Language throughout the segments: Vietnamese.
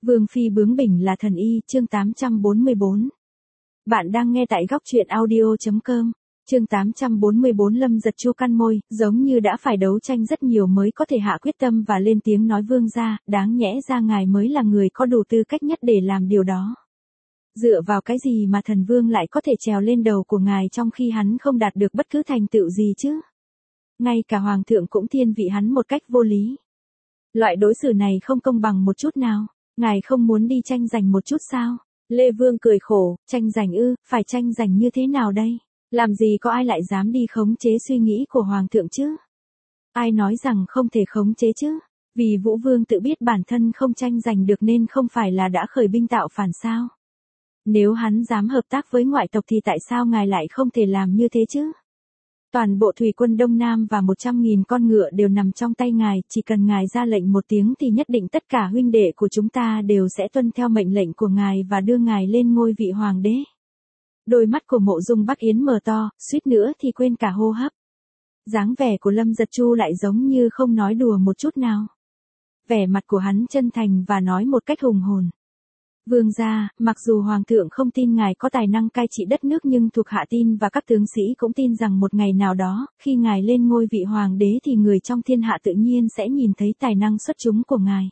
Vương phi bướng bỉnh là thần y, chương 844. Bạn đang nghe tại góc truyện audio.com. Chương 844. Lâm Giật Chu căn môi, giống như đã phải đấu tranh rất nhiều mới có thể hạ quyết tâm và lên tiếng nói: vương gia, đáng nhẽ ra ngài mới là người có đủ tư cách nhất để làm điều đó. Dựa vào cái gì mà thần vương lại có thể trèo lên đầu của ngài trong khi hắn không đạt được bất cứ thành tựu gì chứ? Ngay cả hoàng thượng cũng thiên vị hắn một cách vô lý. Loại đối xử này không công bằng một chút nào. Ngài không muốn đi tranh giành một chút sao? Lê Vương cười khổ: tranh giành ư, phải tranh giành như thế nào đây? Làm gì có ai lại dám đi khống chế suy nghĩ của hoàng thượng chứ? Ai nói rằng không thể khống chế chứ? Vì Vũ Vương tự biết bản thân không tranh giành được nên không phải là đã khởi binh tạo phản sao? Nếu hắn dám hợp tác với ngoại tộc thì tại sao ngài lại không thể làm như thế chứ? Toàn bộ thủy quân Đông Nam và 100.000 con ngựa đều nằm trong tay ngài, chỉ cần ngài ra lệnh một tiếng thì nhất định tất cả huynh đệ của chúng ta đều sẽ tuân theo mệnh lệnh của ngài và đưa ngài lên ngôi vị hoàng đế. Đôi mắt của Mộ Dung Bắc Yến mở to, suýt nữa thì quên cả hô hấp. Dáng vẻ của Lâm Giật Chu lại giống như không nói đùa một chút nào. Vẻ mặt của hắn chân thành và nói một cách hùng hồn: vương gia, mặc dù hoàng thượng không tin ngài có tài năng cai trị đất nước nhưng thuộc hạ tin và các tướng sĩ cũng tin rằng một ngày nào đó, khi ngài lên ngôi vị hoàng đế thì người trong thiên hạ tự nhiên sẽ nhìn thấy tài năng xuất chúng của ngài.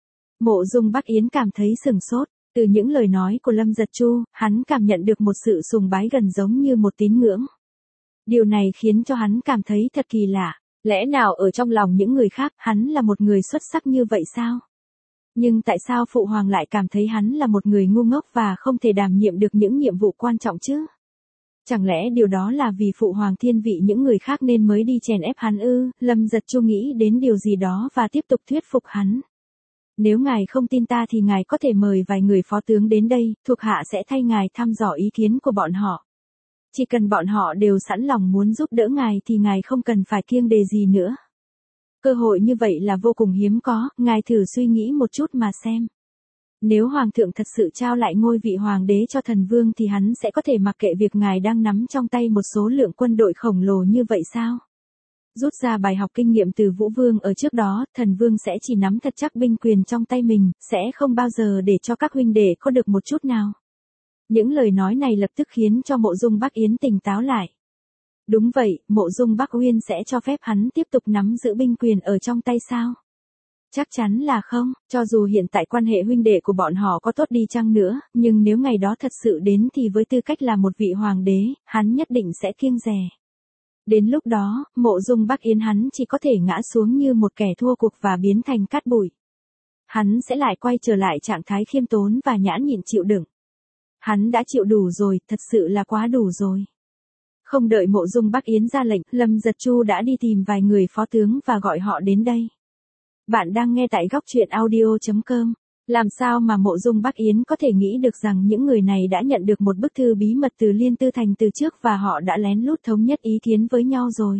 Mộ Dung Bắc Yến cảm thấy sửng sốt. Từ những lời nói của Lâm Giật Chu, hắn cảm nhận được một sự sùng bái gần giống như một tín ngưỡng. Điều này khiến cho hắn cảm thấy thật kỳ lạ. Lẽ nào ở trong lòng những người khác, hắn là một người xuất sắc như vậy sao? Nhưng tại sao Phụ Hoàng lại cảm thấy hắn là một người ngu ngốc và không thể đảm nhiệm được những nhiệm vụ quan trọng chứ? Chẳng lẽ điều đó là vì Phụ Hoàng thiên vị những người khác nên mới đi chèn ép hắn ư? Lâm Giật Chu nghĩ đến điều gì đó và tiếp tục thuyết phục hắn. Nếu ngài không tin ta thì ngài có thể mời vài người phó tướng đến đây, thuộc hạ sẽ thay ngài thăm dò ý kiến của bọn họ. Chỉ cần bọn họ đều sẵn lòng muốn giúp đỡ ngài thì ngài không cần phải kiêng đề gì nữa. Cơ hội như vậy là vô cùng hiếm có, ngài thử suy nghĩ một chút mà xem. Nếu hoàng thượng thật sự trao lại ngôi vị hoàng đế cho thần vương thì hắn sẽ có thể mặc kệ việc ngài đang nắm trong tay một số lượng quân đội khổng lồ như vậy sao? Rút ra bài học kinh nghiệm từ Vũ Vương ở trước đó, thần vương sẽ chỉ nắm thật chắc binh quyền trong tay mình, sẽ không bao giờ để cho các huynh đệ có được một chút nào. Những lời nói này lập tức khiến cho Mộ Dung Bắc Yến tỉnh táo lại. Đúng vậy, Mộ Dung Bắc Uyên sẽ cho phép hắn tiếp tục nắm giữ binh quyền ở trong tay sao? Chắc chắn là không, cho dù hiện tại quan hệ huynh đệ của bọn họ có tốt đi chăng nữa, nhưng nếu ngày đó thật sự đến thì với tư cách là một vị hoàng đế, hắn nhất định sẽ kiêng dè. Đến lúc đó, Mộ Dung Bắc Yến hắn chỉ có thể ngã xuống như một kẻ thua cuộc và biến thành cát bụi. Hắn sẽ lại quay trở lại trạng thái khiêm tốn và nhãn nhịn chịu đựng. Hắn đã chịu đủ rồi, thật sự là quá đủ rồi. Không đợi Mộ Dung Bắc Yến ra lệnh, Lâm Giật Chu đã đi tìm vài người phó tướng và gọi họ đến đây. Bạn đang nghe tại góc truyện audio.com. Làm sao mà Mộ Dung Bắc Yến có thể nghĩ được rằng những người này đã nhận được một bức thư bí mật từ Liên Tư Thành từ trước và họ đã lén lút thống nhất ý kiến với nhau rồi.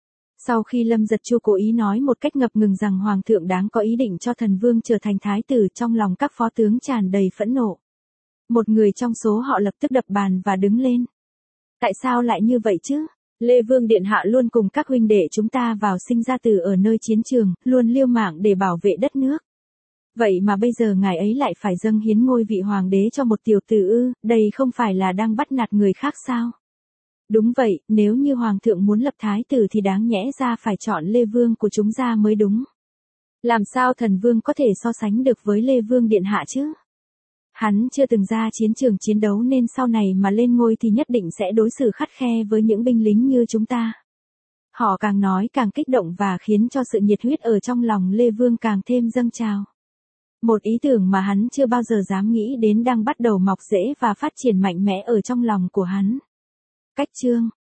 Sau khi Lâm Giật Chu cố ý nói một cách ngập ngừng rằng Hoàng thượng đáng có ý định cho thần vương trở thành thái tử, trong lòng các phó tướng tràn đầy phẫn nộ. Một người trong số họ lập tức đập bàn và đứng lên. Tại sao lại như vậy chứ? Lê Vương Điện Hạ luôn cùng các huynh đệ chúng ta vào sinh ra tử ở nơi chiến trường, luôn liêu mạng để bảo vệ đất nước. Vậy mà bây giờ ngài ấy lại phải dâng hiến ngôi vị hoàng đế cho một tiểu tử ư, đây không phải là đang bắt nạt người khác sao? Đúng vậy, nếu như hoàng thượng muốn lập thái tử thì đáng nhẽ ra phải chọn Lê Vương của chúng ra mới đúng. Làm sao thần vương có thể so sánh được với Lê Vương Điện Hạ chứ? Hắn chưa từng ra chiến trường chiến đấu nên sau này mà lên ngôi thì nhất định sẽ đối xử khắt khe với những binh lính như chúng ta. Họ càng nói càng kích động và khiến cho sự nhiệt huyết ở trong lòng Lê Vương càng thêm dâng trào. Một ý tưởng mà hắn chưa bao giờ dám nghĩ đến đang bắt đầu mọc rễ và phát triển mạnh mẽ ở trong lòng của hắn. Cách chương